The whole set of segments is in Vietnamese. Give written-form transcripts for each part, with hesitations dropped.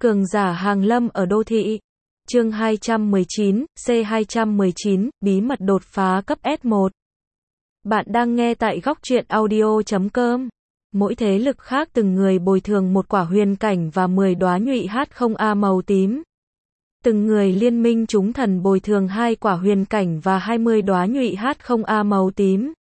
Cường giả hàng lâm ở đô thị. Chương 219, C219, bí mật đột phá cấp S1. Bạn đang nghe tại góc truyện audio.com. Mỗi thế lực khác từng người bồi thường một quả huyền cảnh và 10 đóa nhụy H0A màu tím. Từng người liên minh chúng thần bồi thường 2 quả huyền cảnh và 20 đóa nhụy H0A màu tím.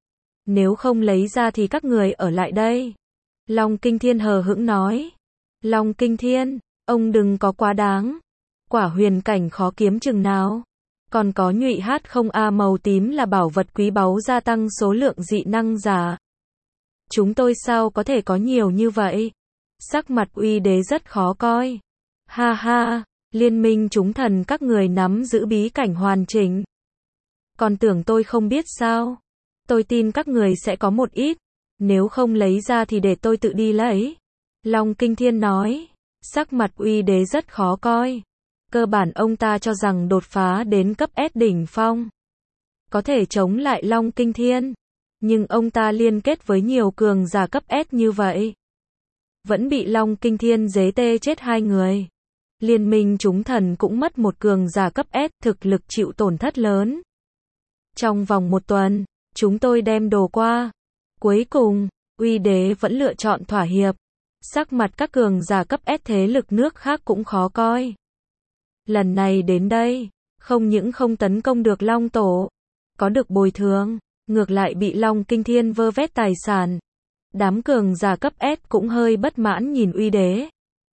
Nếu không lấy ra thì các người ở lại đây. Long Kinh Thiên hờ hững nói. Long Kinh Thiên, ông đừng có quá đáng. Quả huyền cảnh khó kiếm chừng nào. Còn có nhụy H0A màu tím là bảo vật quý báu gia tăng số lượng dị năng giả. Chúng tôi sao có thể có nhiều như vậy? Sắc mặt Uy Đế rất khó coi. Ha ha, liên minh chúng thần các người nắm giữ bí cảnh hoàn chỉnh. Còn tưởng tôi không biết sao? Tôi tin các người sẽ có một ít. Nếu không lấy ra thì để tôi tự đi lấy. Long Kinh Thiên nói. Sắc mặt Uy Đế rất khó coi. Cơ bản ông ta cho rằng đột phá đến cấp S đỉnh phong có thể chống lại Long Kinh Thiên. Nhưng ông ta liên kết với nhiều cường giả cấp S như vậy, vẫn bị Long Kinh Thiên giết tê chết 2 người. Liên minh chúng thần cũng mất một cường giả cấp S, thực lực chịu tổn thất lớn. Trong vòng 1 tuần, chúng tôi đem đồ qua. Cuối cùng, Uy Đế vẫn lựa chọn thỏa hiệp. Sắc mặt các cường giả cấp S thế lực nước khác cũng khó coi. Lần này đến đây, không những không tấn công được Long Tổ, có được bồi thường, ngược lại bị Long Kinh Thiên vơ vét tài sản. Đám cường giả cấp S cũng hơi bất mãn nhìn Uy Đế.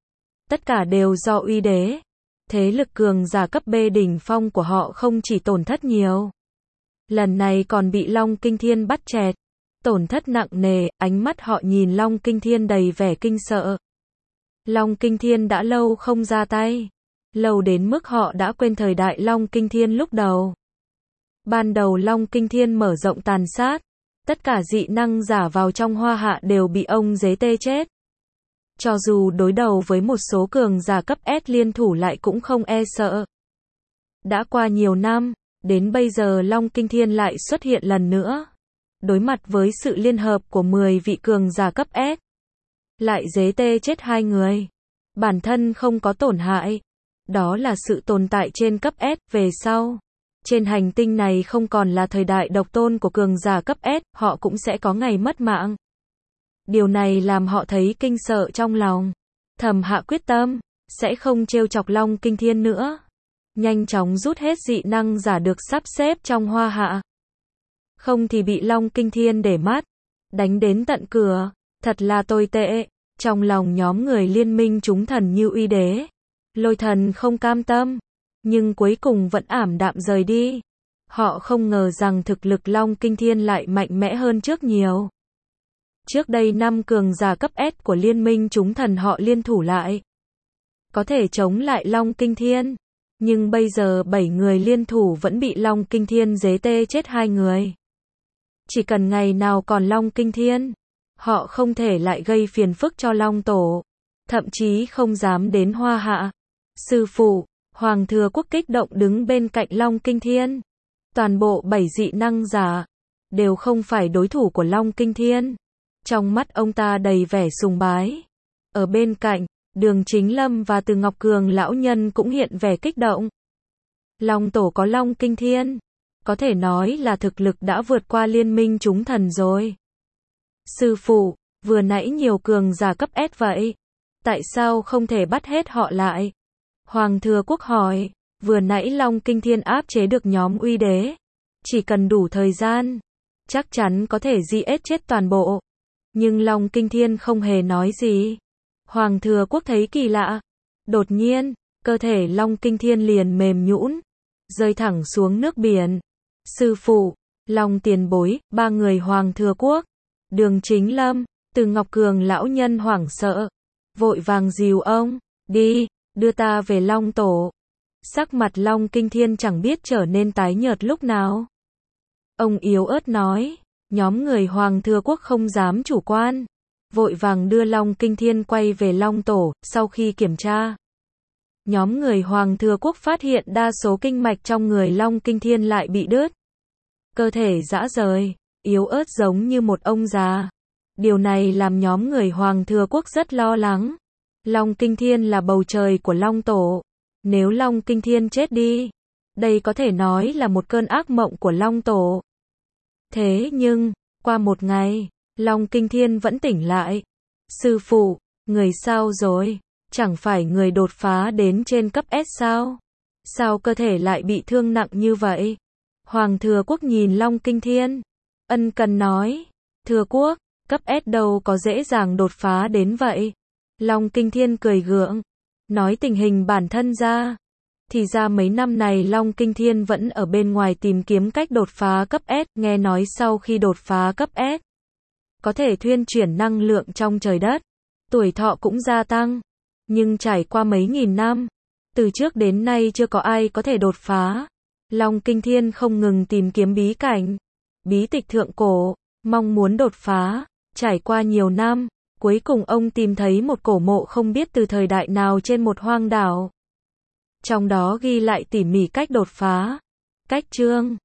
Tất cả đều do Uy Đế. Thế lực cường giả cấp B đỉnh phong của họ không chỉ tổn thất nhiều, lần này còn bị Long Kinh Thiên bắt chẹt. Tổn thất nặng nề, ánh mắt họ nhìn Long Kinh Thiên đầy vẻ kinh sợ. Long Kinh Thiên đã lâu không ra tay. Lâu đến mức họ đã quên thời đại Long Kinh Thiên lúc đầu. Ban đầu Long Kinh Thiên mở rộng tàn sát. Tất cả dị năng giả vào trong Hoa Hạ đều bị ông giết tê chết. Cho dù đối đầu với một số cường giả cấp S liên thủ lại cũng không e sợ. Đã qua nhiều năm, đến bây giờ Long Kinh Thiên lại xuất hiện lần nữa. Đối mặt với sự liên hợp của 10 vị cường giả cấp S, lại giết tê chết 2 người. Bản thân không có tổn hại. Đó là sự tồn tại trên cấp S. Về sau, trên hành tinh này không còn là thời đại độc tôn của cường giả cấp S, họ cũng sẽ có ngày mất mạng. Điều này làm họ thấy kinh sợ trong lòng. Thầm hạ quyết tâm, sẽ không trêu chọc Long Kinh Thiên nữa. Nhanh chóng rút hết dị năng giả được sắp xếp trong Hoa Hạ. Không thì bị Long Kinh Thiên để mắt, đánh đến tận cửa. Thật là tồi tệ. Trong lòng nhóm người liên minh chúng thần như Uy Đế, Lôi Thần không cam tâm, nhưng cuối cùng vẫn ảm đạm rời đi. Họ không ngờ rằng thực lực Long Kinh Thiên lại mạnh mẽ hơn trước nhiều. Trước đây 5 cường giả cấp S của liên minh chúng thần họ liên thủ lại, có thể chống lại Long Kinh Thiên. Nhưng bây giờ 7 người liên thủ vẫn bị Long Kinh Thiên giết tê chết 2 người. Chỉ cần ngày nào còn Long Kinh Thiên, họ không thể lại gây phiền phức cho Long Tổ. Thậm chí không dám đến Hoa Hạ. Sư phụ, Hoàng Thừa Quốc kích động đứng bên cạnh Long Kinh Thiên. Toàn bộ 7 dị năng giả đều không phải đối thủ của Long Kinh Thiên. Trong mắt ông ta đầy vẻ sùng bái. Ở bên cạnh, Đường Chính Lâm và Từ Ngọc Cường lão nhân cũng hiện vẻ kích động. Long Tổ có Long Kinh Thiên, có thể nói là thực lực đã vượt qua liên minh chúng thần rồi. Sư phụ, vừa nãy nhiều cường giả cấp S vậy, tại sao không thể bắt hết họ lại? Hoàng Thừa Quốc hỏi. Vừa nãy Long Kinh Thiên áp chế được nhóm Uy Đế, chỉ cần đủ thời gian, chắc chắn có thể giết chết toàn bộ. Nhưng Long Kinh Thiên không hề nói gì. Hoàng Thừa Quốc thấy kỳ lạ. Đột nhiên, cơ thể Long Kinh Thiên liền mềm nhũn, rơi thẳng xuống nước biển. Sư phụ, Long tiền bối, 3 người Hoàng Thừa Quốc, Đường Chính Lâm, Từ Ngọc Cường lão nhân hoảng sợ, vội vàng dìu ông, đi, đưa ta về Long Tổ. Sắc mặt Long Kinh Thiên chẳng biết trở nên tái nhợt lúc nào. Ông yếu ớt nói, nhóm người Hoàng Thừa Quốc không dám chủ quan, vội vàng đưa Long Kinh Thiên quay về Long Tổ. Sau khi kiểm tra, nhóm người Hoàng Thừa Quốc phát hiện đa số kinh mạch trong người Long Kinh Thiên lại bị đứt. Cơ thể rã rời, yếu ớt giống như một ông già. Điều này làm nhóm người Hoàng Thừa Quốc rất lo lắng. Long Kinh Thiên là bầu trời của Long Tổ. Nếu Long Kinh Thiên chết đi, đây có thể nói là một cơn ác mộng của Long Tổ. Thế nhưng, qua một ngày, Long Kinh Thiên vẫn tỉnh lại. Sư phụ, người sao rồi? Chẳng phải người đột phá đến trên cấp S sao? Sao cơ thể lại bị thương nặng như vậy? Hoàng Thừa Quốc nhìn Long Kinh Thiên, ân cần nói, Thừa Quốc, cấp S đâu có dễ dàng đột phá đến vậy. Long Kinh Thiên cười gượng, nói tình hình bản thân ra. Thì ra mấy năm này Long Kinh Thiên vẫn ở bên ngoài tìm kiếm cách đột phá cấp S, nghe nói sau khi đột phá cấp S, có thể thuyên chuyển năng lượng trong trời đất, tuổi thọ cũng gia tăng. Nhưng trải qua mấy nghìn năm, từ trước đến nay chưa có ai có thể đột phá. Long Kinh Thiên không ngừng tìm kiếm bí cảnh, bí tịch thượng cổ, mong muốn đột phá. Trải qua nhiều năm, cuối cùng ông tìm thấy một cổ mộ không biết từ thời đại nào trên một hoang đảo. Trong đó ghi lại tỉ mỉ cách đột phá, cách chương,